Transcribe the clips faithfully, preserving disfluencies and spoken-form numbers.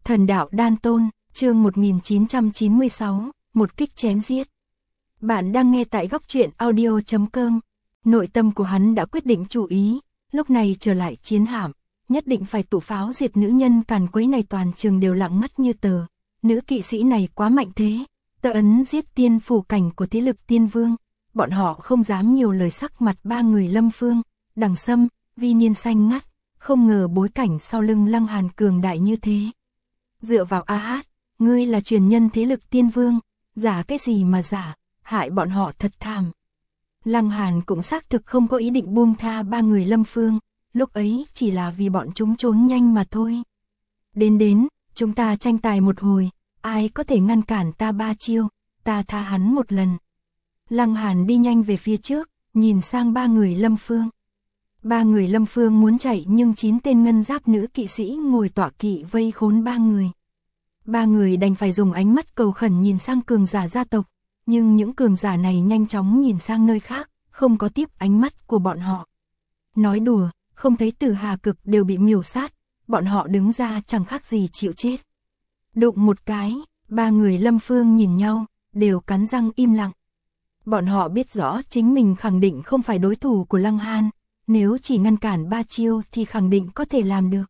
Thần đạo đan tôn, chương một nghìn chín trăm chín mươi sáu, một kích chém giết. Bạn đang nghe tại góc truyện audio chấm com. Nội tâm của hắn đã quyết định chủ ý, lúc này trở lại chiến hạm, nhất định phải tụ pháo diệt nữ nhân càn quấy này. Toàn trường đều lặng ngắt như tờ, nữ kỵ sĩ này quá mạnh thế, tờ ấn giết tiên phủ cảnh của thế lực tiên vương, bọn họ không dám nhiều lời. Sắc mặt ba người Lâm Phương, Đằng Sâm, Vi Niên xanh ngắt, không ngờ bối cảnh sau lưng Lăng Hàn cường đại như thế. Dựa vào a hát, ngươi là truyền nhân thế lực tiên vương, giả cái gì mà giả, hại bọn họ thật thảm. Lăng Hàn cũng xác thực không có ý định buông tha ba người Lâm Phương, lúc ấy chỉ là vì bọn chúng trốn nhanh mà thôi. Đến đến, chúng ta tranh tài một hồi, ai có thể ngăn cản ta ba chiêu, ta tha hắn một lần. Lăng Hàn đi nhanh về phía trước, nhìn sang ba người Lâm Phương. Ba người Lâm Phương muốn chạy nhưng chín tên ngân giáp nữ kỵ sĩ ngồi tọa kỵ vây khốn ba người. Ba người đành phải dùng ánh mắt cầu khẩn nhìn sang cường giả gia tộc, nhưng những cường giả này nhanh chóng nhìn sang nơi khác, không có tiếp ánh mắt của bọn họ. Nói đùa, không thấy Tử Hà Cực đều bị miểu sát, bọn họ đứng ra chẳng khác gì chịu chết. Đụng một cái, ba người Lâm Phương nhìn nhau, đều cắn răng im lặng. Bọn họ biết rõ chính mình khẳng định không phải đối thủ của Lăng Hàn, nếu chỉ ngăn cản ba chiêu thì khẳng định có thể làm được.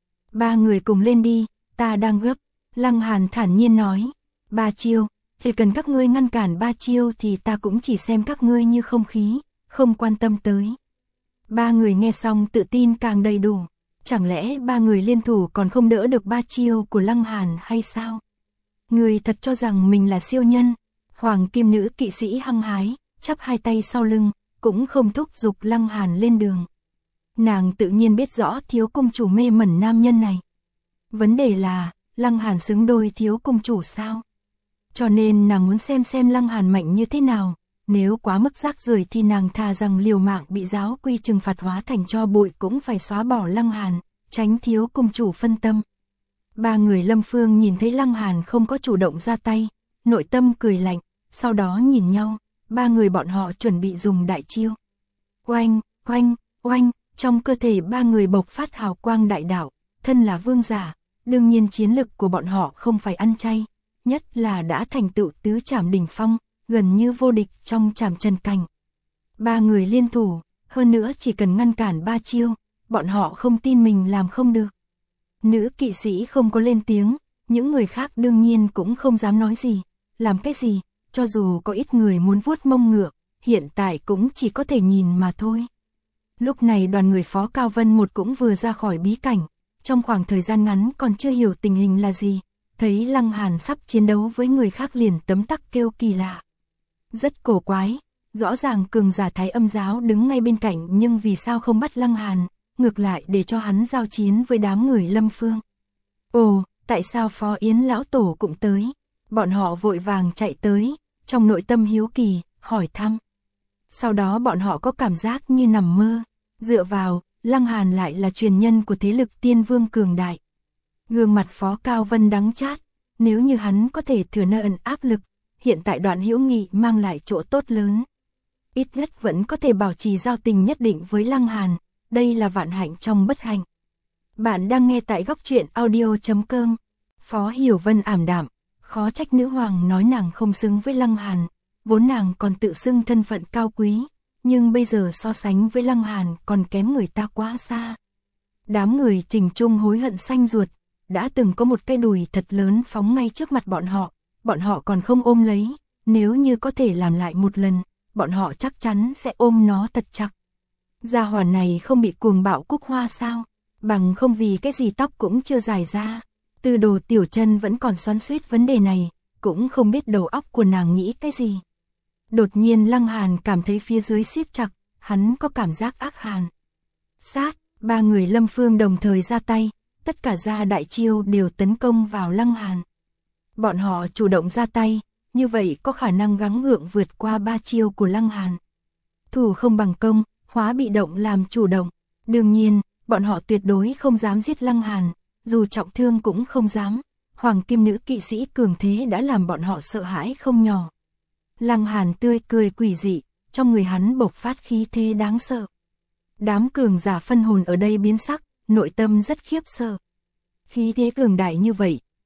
Ba người cùng lên đi, ta đang gấp, Lăng Hàn thản nhiên nói. Ba chiêu, chỉ cần các ngươi ngăn cản ba chiêu thì ta cũng chỉ xem các ngươi như không khí, không quan tâm tới. Ba người nghe xong tự tin càng đầy đủ, chẳng lẽ ba người liên thủ còn không đỡ được ba chiêu của Lăng Hàn hay sao? Người thật cho rằng mình là siêu nhân. Hoàng kim nữ kỵ sĩ hăng hái, chắp hai tay sau lưng, cũng không thúc giục Lăng Hàn lên đường. Nàng tự nhiên biết rõ thiếu công chủ mê mẩn nam nhân này. Vấn đề là, Lăng Hàn xứng đôi thiếu công chủ sao? Cho nên nàng muốn xem xem Lăng Hàn mạnh như thế nào, nếu quá mức rác rưởi thì nàng thà rằng liều mạng bị giáo quy trừng phạt hóa thành tro bụi cũng phải xóa bỏ Lăng Hàn, tránh thiếu công chủ phân tâm. Ba người Lâm Phương nhìn thấy Lăng Hàn không có chủ động ra tay, nội tâm cười lạnh, sau đó nhìn nhau, ba người bọn họ chuẩn bị dùng đại chiêu. Oanh, oanh, oanh, trong cơ thể ba người bộc phát hào quang đại đạo, thân là vương giả, đương nhiên chiến lực của bọn họ không phải ăn chay, nhất là đã thành tựu tứ trảm đỉnh phong, gần như vô địch trong trảm trần cảnh. Ba người liên thủ, hơn nữa chỉ cần ngăn cản ba chiêu, bọn họ không tin mình làm không được. Nữ kỵ sĩ không có lên tiếng, những người khác đương nhiên cũng không dám nói gì, làm cái gì, cho dù có ít người muốn vuốt mông ngựa, hiện tại cũng chỉ có thể nhìn mà thôi. Lúc này đoàn người Phó Cao Vân một cũng vừa ra khỏi bí cảnh, trong khoảng thời gian ngắn còn chưa hiểu tình hình là gì, thấy Lăng Hàn sắp chiến đấu với người khác liền tấm tắc kêu kỳ lạ. Rất cổ quái, rõ ràng cường giả Thái Âm giáo đứng ngay bên cạnh nhưng vì sao không bắt Lăng Hàn, ngược lại để cho hắn giao chiến với đám người Lâm Phương. Ồ, tại sao Phó Yến lão tổ cũng tới? Bọn họ vội vàng chạy tới, trong nội tâm hiếu kỳ, hỏi thăm. Sau đó bọn họ có cảm giác như nằm mơ, dựa vào, Lăng Hàn lại là truyền nhân của thế lực tiên vương cường đại. Gương mặt Phó Cao Vân đắng chát, nếu như hắn có thể thừa nhận áp lực, hiện tại đoạn hữu nghị mang lại chỗ tốt lớn. Ít nhất vẫn có thể bảo trì giao tình nhất định với Lăng Hàn, đây là vạn hạnh trong bất hạnh. Bạn đang nghe tại góc truyện audio chấm com. Phó Hiểu Vân ảm đạm, khó trách nữ hoàng nói nàng không xứng với Lăng Hàn, vốn nàng còn tự xưng thân phận cao quý, nhưng bây giờ so sánh với Lăng Hàn còn kém người ta quá xa. Đám người Trình Trung hối hận xanh ruột, đã từng có một cái đùi thật lớn phóng ngay trước mặt bọn họ, bọn họ còn không ôm lấy, nếu như có thể làm lại một lần, bọn họ chắc chắn sẽ ôm nó thật chặt. Gia hỏa này không bị cuồng bạo cúc hoa sao, bằng không vì cái gì tóc cũng chưa dài ra. Tư Đồ Tiểu Chân vẫn còn xoắn xuýt vấn đề này, cũng không biết đầu óc của nàng nghĩ cái gì. Đột nhiên Lăng Hàn cảm thấy phía dưới siết chặt, hắn có cảm giác ác hàn. Sát, ba người Lâm Phương đồng thời ra tay, tất cả ra đại chiêu đều tấn công vào Lăng Hàn. Bọn họ chủ động ra tay, như vậy có khả năng gắng gượng vượt qua ba chiêu của Lăng Hàn. Thủ không bằng công, hóa bị động làm chủ động. Đương nhiên, bọn họ tuyệt đối không dám giết Lăng Hàn, dù trọng thương cũng không dám. Hoàng kim nữ kỵ sĩ cường thế đã làm bọn họ sợ hãi không nhỏ. Lăng Hàn tươi cười quỷ dị, trong người hắn bộc phát khí thế đáng sợ. Đám cường giả phân hồn ở đây biến sắc, nội tâm rất khiếp sợ. Khí thế cường đại như vậy,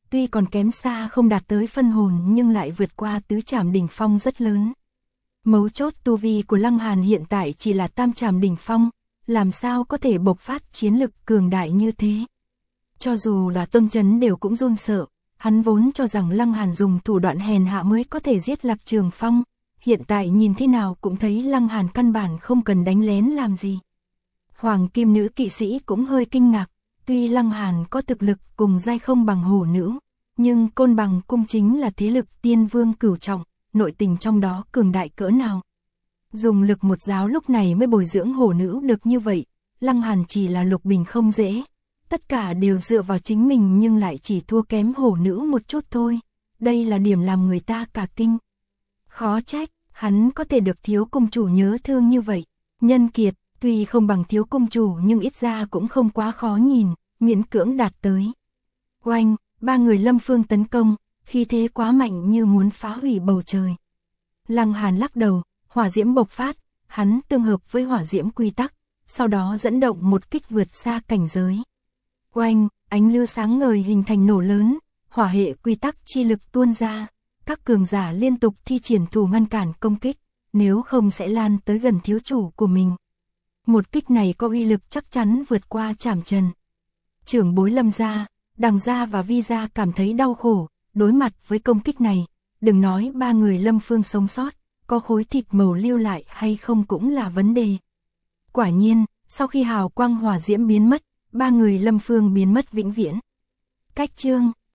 tuy còn kém xa không đạt tới phân hồn nhưng lại vượt qua tứ trảm đỉnh phong rất lớn. Mấu chốt tu vi của Lăng Hàn hiện tại chỉ là tam trảm đỉnh phong, làm sao có thể bộc phát chiến lực cường đại như thế. Cho dù là Tôn Chấn đều cũng run sợ, hắn vốn cho rằng Lăng Hàn dùng thủ đoạn hèn hạ mới có thể giết Lạc Trường Phong, hiện tại nhìn thế nào cũng thấy Lăng Hàn căn bản không cần đánh lén làm gì. Hoàng Kim Nữ kỵ sĩ cũng hơi kinh ngạc, tuy Lăng Hàn có thực lực cùng giai không bằng hổ nữ, nhưng Côn Bằng cung chính là thế lực tiên vương cửu trọng, nội tình trong đó cường đại cỡ nào. Dùng lực một giáo lúc này mới bồi dưỡng hổ nữ được như vậy, Lăng Hàn chỉ là lục bình không dễ, tất cả đều dựa vào chính mình nhưng lại chỉ thua kém hổ nữ một chút thôi, đây là điểm làm người ta cả kinh. Khó trách, hắn có thể được thiếu công chủ nhớ thương như vậy, nhân kiệt, tuy không bằng thiếu công chủ nhưng ít ra cũng không quá khó nhìn, miễn cưỡng đạt tới. Oanh, ba người Lâm Phương tấn công, khí thế quá mạnh như muốn phá hủy bầu trời. Lăng Hàn lắc đầu, hỏa diễm bộc phát, hắn tương hợp với hỏa diễm quy tắc, sau đó dẫn động một kích vượt xa cảnh giới. Oanh, ánh lửa sáng ngời hình thành nổ lớn, hỏa hệ quy tắc chi lực tuôn ra, các cường giả liên tục thi triển thủ ngăn cản công kích, nếu không sẽ lan tới gần thiếu chủ của mình. Một kích này có uy lực chắc chắn vượt qua Trảm Trần. Trưởng bối Lâm gia, Đằng gia và Vi gia cảm thấy đau khổ, đối mặt với công kích này, đừng nói ba người Lâm Phương sống sót, có khối thịt màu lưu lại hay không cũng là vấn đề. Quả nhiên, sau khi hào quang hỏa diễm biến mất, ba người Lâm Phương biến mất vĩnh viễn. Cách chương